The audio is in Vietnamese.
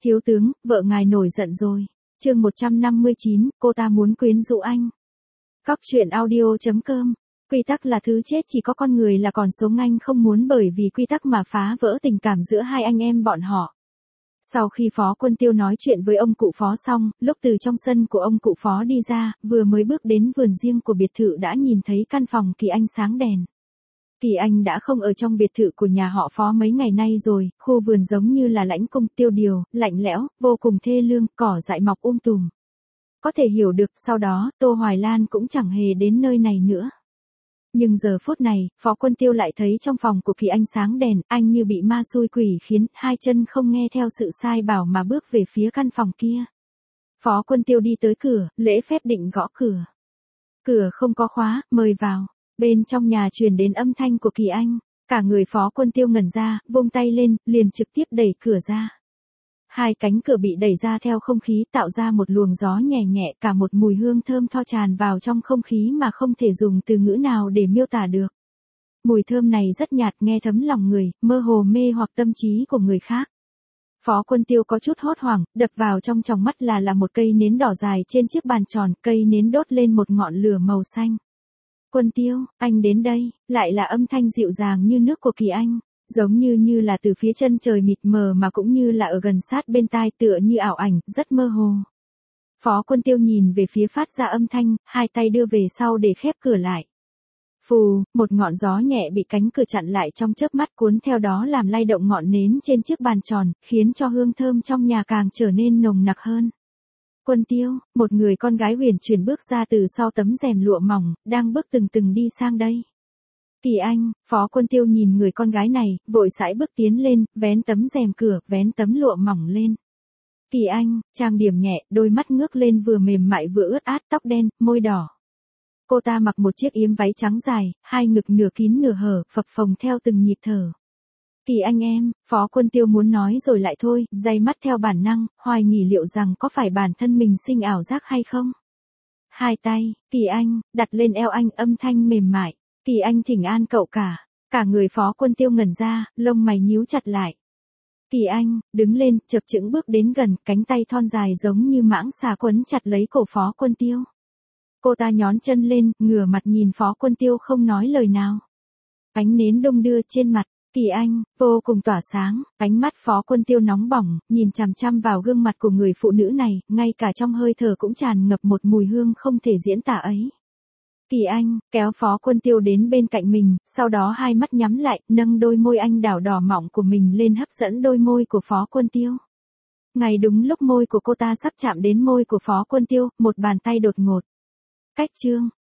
Thiếu tướng, vợ ngài nổi giận rồi. Chương 159, cô ta muốn quyến rũ anh. Cóc truyện audio.com. Quy tắc là thứ chết, chỉ có con người là còn sống, anh không muốn bởi vì quy tắc mà phá vỡ tình cảm giữa hai anh em bọn họ. Sau khi Phó Quân Tiêu nói chuyện với ông cụ Phó xong, lúc từ trong sân của ông cụ Phó đi ra, vừa mới bước đến vườn riêng của biệt thự đã nhìn thấy căn phòng Kỳ Anh sáng đèn. Kỳ Anh đã không ở trong biệt thự của nhà họ Phó mấy ngày nay rồi, khu vườn giống như là lãnh cung, tiêu điều, lạnh lẽo, vô cùng thê lương, cỏ dại mọc tùm. Có thể hiểu được, sau đó, Tô Hoài Lan cũng chẳng hề đến nơi này nữa. Nhưng giờ phút này, Phó Quân Tiêu lại thấy trong phòng của Kỳ Anh sáng đèn, anh như bị ma xui quỷ khiến, hai chân không nghe theo sự sai bảo mà bước về phía căn phòng kia. Phó Quân Tiêu đi tới cửa, lễ phép định gõ cửa. Cửa không có khóa, mời vào. Bên trong nhà truyền đến âm thanh của Kỳ Anh, cả người Phó Quân Tiêu ngẩn ra, vung tay lên, liền trực tiếp đẩy cửa ra. Hai cánh cửa bị đẩy ra theo không khí, tạo ra một luồng gió nhẹ nhẹ, cả một mùi hương thơm tho tràn vào trong không khí mà không thể dùng từ ngữ nào để miêu tả được. Mùi thơm này rất nhạt, nghe thấm lòng người, mơ hồ mê hoặc tâm trí của người khác. Phó Quân Tiêu có chút hốt hoảng, đập vào trong tròng mắt là một cây nến đỏ dài trên chiếc bàn tròn, cây nến đốt lên một ngọn lửa màu xanh. Quân Tiêu, anh đến đây, lại là âm thanh dịu dàng như nước của Kỳ Anh. Giống như là từ phía chân trời mịt mờ mà cũng như là ở gần sát bên tai, tựa như ảo ảnh, rất mơ hồ. Phó Quân Tiêu nhìn về phía phát ra âm thanh, hai tay đưa về sau để khép cửa lại. Phù, một ngọn gió nhẹ bị cánh cửa chặn lại trong chớp mắt, cuốn theo đó làm lay động ngọn nến trên chiếc bàn tròn, khiến cho hương thơm trong nhà càng trở nên nồng nặc hơn. Quân Tiêu, một người con gái huyền chuyển bước ra từ sau tấm rèm lụa mỏng, đang bước từng đi sang đây. Kỳ Anh, Phó Quân Tiêu nhìn người con gái này, vội sải bước tiến lên, vén tấm rèm cửa, vén tấm lụa mỏng lên. Kỳ Anh, trang điểm nhẹ, đôi mắt ngước lên vừa mềm mại vừa ướt át, tóc đen, môi đỏ. Cô ta mặc một chiếc yếm váy trắng dài, hai ngực nửa kín nửa hở, phập phồng theo từng nhịp thở. Kỳ Anh em, Phó Quân Tiêu muốn nói rồi lại thôi, day mắt theo bản năng, hoài nghi liệu rằng có phải bản thân mình sinh ảo giác hay không. Hai tay, Kỳ Anh, đặt lên eo anh, âm thanh mềm mại. Kỳ Anh thỉnh an cậu cả người Phó Quân Tiêu ngẩn ra, lông mày nhíu chặt lại. Kỳ Anh, đứng lên, chập chững bước đến gần, cánh tay thon dài giống như mãng xà quấn chặt lấy cổ Phó Quân Tiêu. Cô ta nhón chân lên, ngửa mặt nhìn Phó Quân Tiêu không nói lời nào. Ánh nến đung đưa trên mặt, Kỳ Anh, vô cùng tỏa sáng, ánh mắt Phó Quân Tiêu nóng bỏng, nhìn chằm chằm vào gương mặt của người phụ nữ này, ngay cả trong hơi thở cũng tràn ngập một mùi hương không thể diễn tả ấy. Kỳ Anh, kéo Phó Quân Tiêu đến bên cạnh mình, sau đó hai mắt nhắm lại, nâng đôi môi anh đào đỏ mọng của mình lên hấp dẫn đôi môi của Phó Quân Tiêu. Ngay đúng lúc môi của cô ta sắp chạm đến môi của Phó Quân Tiêu, một bàn tay đột ngột. Cách chương,